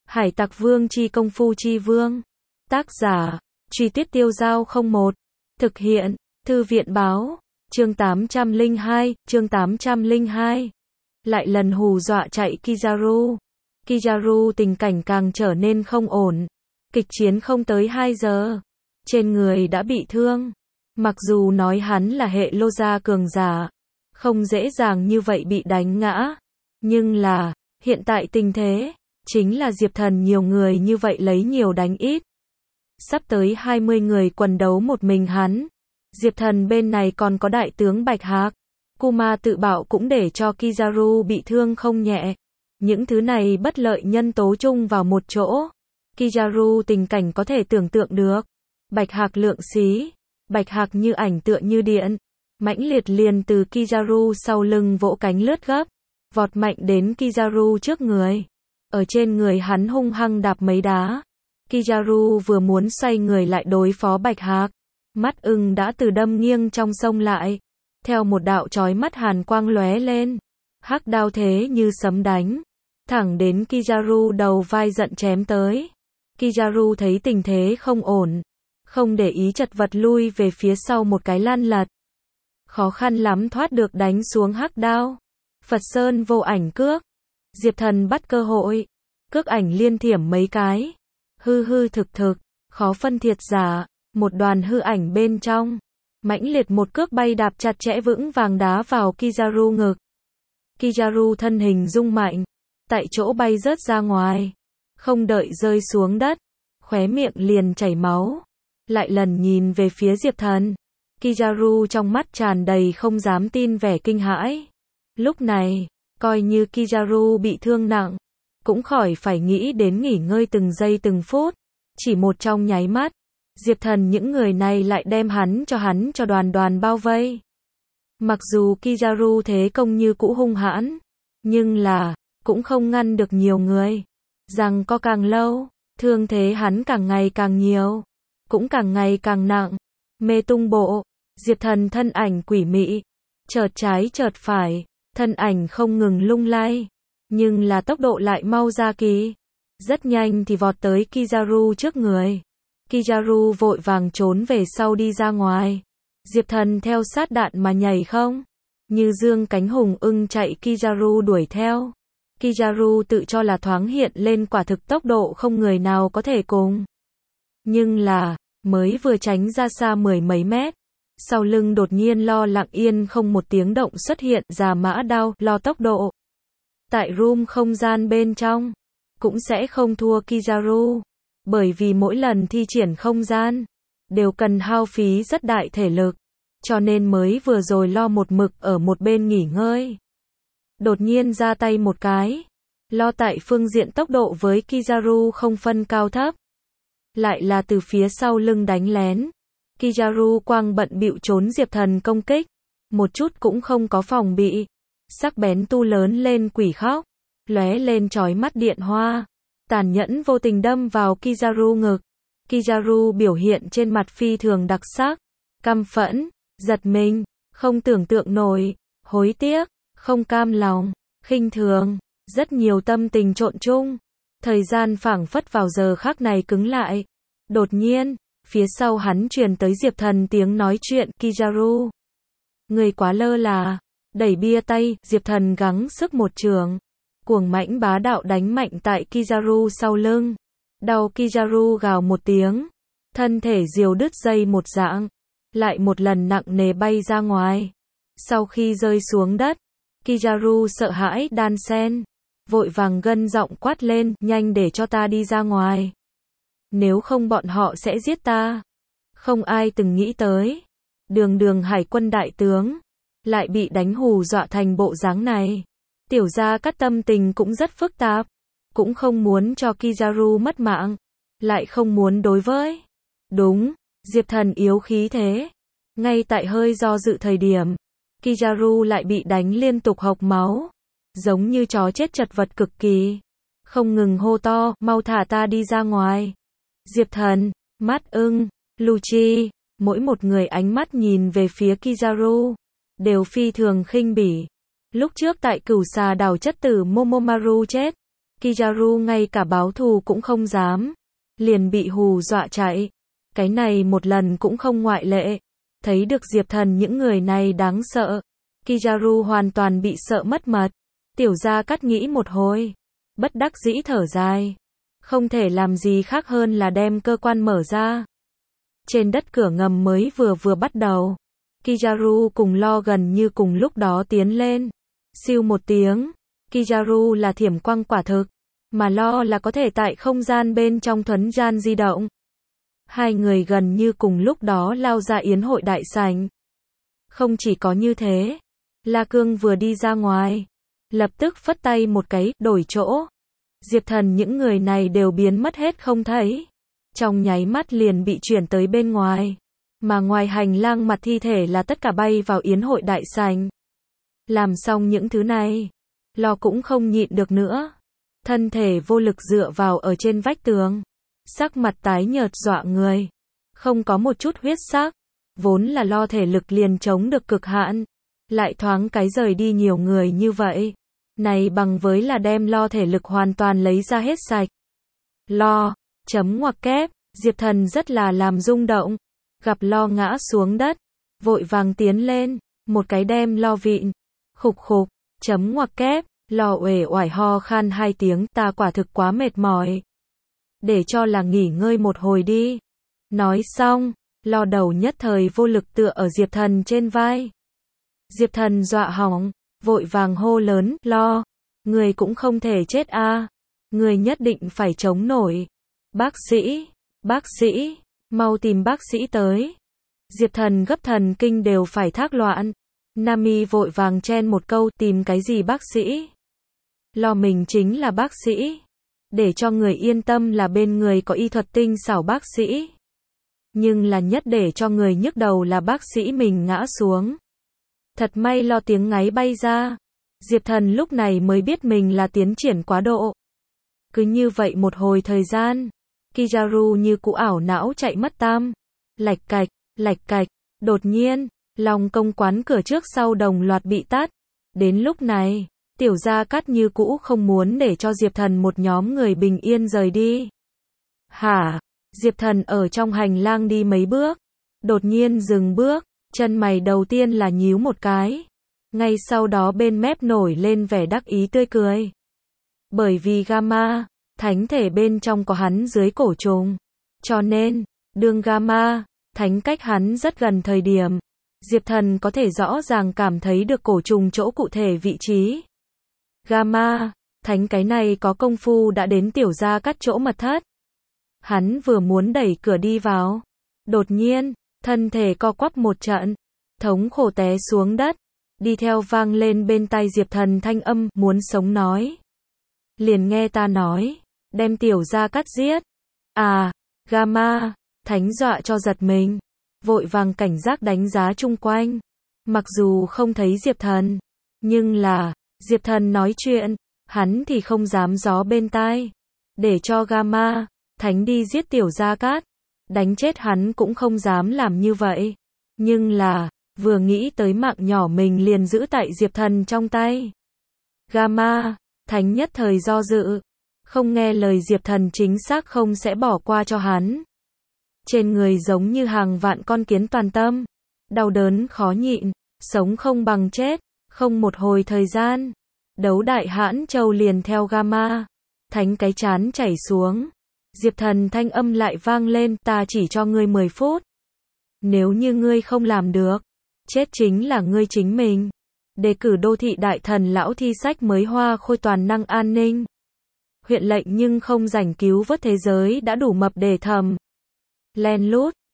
Hải Tặc Vương chi công phu chi vương. Tác giả, Truy Tuyết Tiêu Dao 01. Thực hiện, Thư viện báo. Chương 802, chương 802. Lại lần hù dọa chạy Kizaru. Kizaru tình cảnh càng trở nên không ổn. Kịch chiến không tới 2 giờ. Trên người đã bị thương. Mặc dù nói hắn là hệ lô gia cường giả, không dễ dàng như vậy bị đánh ngã. Nhưng là, hiện tại tình thế, chính là Diệp Thần nhiều người như vậy lấy nhiều đánh ít. Sắp tới 20 người quần đấu một mình hắn. Diệp Thần bên này còn có đại tướng Bạch Hạc. Kuma tự bạo cũng để cho Kizaru bị thương không nhẹ. Những thứ này bất lợi nhân tố chung vào một chỗ. Kizaru tình cảnh có thể tưởng tượng được. Bạch Hạc lượng xí. Bạch Hạc như ảnh tựa như điện. Mãnh liệt liền từ Kizaru sau lưng vỗ cánh lướt gấp. Vọt mạnh đến Kizaru trước người. Ở trên người hắn hung hăng đạp mấy đá. Kizaru vừa muốn xoay người lại đối phó Bạch Hạc. Mắt ưng đã từ đâm nghiêng trong sông lại. Theo một đạo chói mắt hàn quang lóe lên. Hắc đao thế như sấm đánh. Thẳng đến Kizaru đầu vai giận chém tới. Kizaru thấy tình thế không ổn. Không để ý chật vật lui về phía sau một cái lăn lật. Khó khăn lắm thoát được đánh xuống hắc đao. Phật Sơn vô ảnh cước. Diệp Thần bắt cơ hội. Cước ảnh liên thiểm mấy cái. Hư hư thực thực. Khó phân thiệt giả. Một đoàn hư ảnh bên trong. Mãnh liệt một cước bay đạp chặt chẽ vững vàng đá vào Kizaru ngực. Kizaru thân hình rung mạnh. Tại chỗ bay rớt ra ngoài. Không đợi rơi xuống đất. Khóe miệng liền chảy máu. Lại lần nhìn về phía Diệp Thần. Kizaru trong mắt tràn đầy không dám tin vẻ kinh hãi. Lúc này, coi như Kizaru bị thương nặng, cũng khỏi phải nghĩ đến nghỉ ngơi từng giây từng phút. Chỉ một trong nháy mắt, Diệp Thần những người này lại đem hắn cho đoàn đoàn bao vây. Mặc dù Kizaru thế công như cũ hung hãn, nhưng là, cũng không ngăn được nhiều người. Rằng có càng lâu, thương thế hắn càng ngày càng nhiều, cũng càng ngày càng nặng. Mê tung bộ, Diệp Thần thân ảnh quỷ mị, chợt trái chợt phải, thân ảnh không ngừng lung lay, nhưng là tốc độ lại mau ra kỳ. Rất nhanh thì vọt tới Kizaru trước người. Kizaru vội vàng trốn về sau đi ra ngoài. Diệp Thần theo sát đạn mà nhảy không. Như dương cánh hùng ưng chạy Kizaru đuổi theo. Kizaru tự cho là thoáng hiện lên quả thực tốc độ không người nào có thể cùng. Nhưng là, mới vừa tránh ra xa mười mấy mét. Sau lưng đột nhiên lo lặng yên không một tiếng động xuất hiện ra mã đao lo tốc độ. Tại room không gian bên trong, cũng sẽ không thua Kizaru. Bởi vì mỗi lần thi triển không gian, đều cần hao phí rất đại thể lực. Cho nên mới vừa rồi lo một mực ở một bên nghỉ ngơi. Đột nhiên ra tay một cái. Lo tại phương diện tốc độ với Kizaru không phân cao thấp. Lại là từ phía sau lưng đánh lén. Kizaru quang bận bịu trốn Diệp Thần công kích. Một chút cũng không có phòng bị. Sắc bén tu lớn lên quỷ khóc. Lóe lên chói mắt điện hoa. Tàn nhẫn vô tình đâm vào Kizaru ngực. Kizaru biểu hiện trên mặt phi thường đặc sắc. Căm phẫn, giật mình, không tưởng tượng nổi, hối tiếc, không cam lòng, khinh thường, rất nhiều tâm tình trộn chung. Thời gian phảng phất vào giờ khắc này cứng lại. Đột nhiên, phía sau hắn truyền tới Diệp Thần tiếng nói chuyện Kizaru. Người quá lơ là. Đẩy bia tay, Diệp Thần gắng sức một trường. Cuồng mãnh bá đạo đánh mạnh tại Kizaru sau lưng. Đau Kizaru gào một tiếng. Thân thể diều đứt dây một dạng. Lại một lần nặng nề bay ra ngoài. Sau khi rơi xuống đất, Kizaru sợ hãi đan sen. Vội vàng gân giọng quát lên, nhanh để cho ta đi ra ngoài. Nếu không bọn họ sẽ giết ta. Không ai từng nghĩ tới. Đường hải quân đại tướng. Lại bị đánh hù dọa thành bộ dáng này. Tiểu gia Cát tâm tình cũng rất phức tạp. Cũng không muốn cho Kizaru mất mạng. Lại không muốn đối với. Đúng, Diệp Thần yếu khí thế. Ngay tại hơi do dự thời điểm. Kizaru lại bị đánh liên tục hộc máu. Giống như chó chết chật vật cực kỳ. Không ngừng hô to, mau thả ta đi ra ngoài. Diệp Thần, mắt ưng, Lucci, mỗi một người ánh mắt nhìn về phía Kizaru. Đều phi thường khinh bỉ. Lúc trước tại Cửu Xà đảo chất tử Momomaru chết. Kizaru ngay cả báo thù cũng không dám, liền bị hù dọa chạy. Cái này một lần cũng không ngoại lệ. Thấy được Diệp Thần những người này đáng sợ, Kizaru hoàn toàn bị sợ mất mật. Tiểu Gia Cát nghĩ một hồi, bất đắc dĩ thở dài. Không thể làm gì khác hơn là đem cơ quan mở ra. Trên đất cửa ngầm mới vừa bắt đầu, Kizaru cùng Lo gần như cùng lúc đó tiến lên. Siêu một tiếng, Kizaru là thiểm quang quả thực, mà Lo là có thể tại không gian bên trong thuấn gian di động. Hai người gần như cùng lúc đó lao ra yến hội đại sảnh. Không chỉ có như thế, La Cương vừa đi ra ngoài, lập tức phất tay một cái, đổi chỗ. Diệp Thần những người này đều biến mất hết không thấy. Trong nháy mắt liền bị chuyển tới bên ngoài. Mà ngoài hành lang mặt thi thể là tất cả bay vào yến hội đại sảnh. Làm xong những thứ này, Lo cũng không nhịn được nữa. Thân thể vô lực dựa vào ở trên vách tường. Sắc mặt tái nhợt dọa người. Không có một chút huyết sắc. Vốn là Lo thể lực liền chống được cực hạn. Lại thoáng cái rời đi nhiều người như vậy. Này bằng với là đem Lo thể lực hoàn toàn lấy ra hết sạch. Lo, chấm ngoặc kép, Diệp Thần rất là làm rung động. Gặp Lo ngã xuống đất, vội vàng tiến lên, một cái đem Lo vịn. Khục khục, chấm ngoặc kép, Lo uể oải ho khan 2 tiếng, ta quả thực quá mệt mỏi. Để cho là nghỉ ngơi một hồi đi. Nói xong, Lo đầu nhất thời vô lực tựa ở Diệp Thần trên vai. Diệp Thần dọa hỏng, vội vàng hô lớn, Lo, người cũng không thể chết a, người nhất định phải chống nổi. Bác sĩ, mau tìm bác sĩ tới. Diệp Thần gấp thần kinh đều phải thác loạn. Nami vội vàng chen một câu, tìm cái gì bác sĩ? Lo mình chính là bác sĩ. Để cho người yên tâm là bên người có y thuật tinh xảo bác sĩ. Nhưng là nhất để cho người nhức đầu là bác sĩ mình ngã xuống. Thật may Lo tiếng ngáy bay ra. Diệp Thần lúc này mới biết mình là tiến triển quá độ. Cứ như vậy một hồi thời gian, Kizaru như cũ ảo não chạy mất tam. Lạch cạch, đột nhiên, Long công quán cửa trước sau đồng loạt bị tát. Đến lúc này, Tiểu Gia Cát như cũ không muốn để cho Diệp Thần một nhóm người bình yên rời đi. Hả? Diệp Thần ở trong hành lang đi mấy bước, đột nhiên dừng bước, chân mày đầu tiên là nhíu một cái. Ngay sau đó bên mép nổi lên vẻ đắc ý tươi cười. Bởi vì Gamma, thánh thể bên trong có hắn dưới cổ trùng. Cho nên, đương Gamma, thánh cách hắn rất gần thời điểm, Diệp Thần có thể rõ ràng cảm thấy được cổ trùng chỗ cụ thể vị trí. Gamma, thánh cái này có công phu đã đến Tiểu Gia Cát chỗ mật thất. Hắn vừa muốn đẩy cửa đi vào. Đột nhiên, thân thể co quắp một trận, thống khổ té xuống đất. Đi theo vang lên bên tai Diệp Thần thanh âm, muốn sống nói. Liền nghe ta nói, đem Tiểu Gia Cát giết. À, Gamma, thánh dọa cho giật mình. Vội vàng cảnh giác đánh giá chung quanh. Mặc dù không thấy Diệp Thần, nhưng là, Diệp Thần nói chuyện, hắn thì không dám gió bên tai. Để cho Gamma, thánh đi giết Tiểu Gia Cát. Đánh chết hắn cũng không dám làm như vậy. Nhưng là, vừa nghĩ tới mạng nhỏ mình liền giữ tại Diệp Thần trong tay. Gamma, thánh nhất thời do dự. Không nghe lời Diệp Thần chính xác không sẽ bỏ qua cho hắn. Trên người giống như hàng vạn con kiến toàn tâm. Đau đớn khó nhịn, sống không bằng chết. Không một hồi thời gian, đấu đại hãn châu liền theo Gamma. Thánh cái chán chảy xuống. Diệp Thần thanh âm lại vang lên, ta chỉ cho ngươi 10 phút. Nếu như ngươi không làm được, chết chính là ngươi chính mình. Đề cử đô thị đại thần lão thi sách mới hoa khôi toàn năng an ninh. Huyện lệnh nhưng không rảnh cứu vớt thế giới đã đủ mập để thầm. Len lút,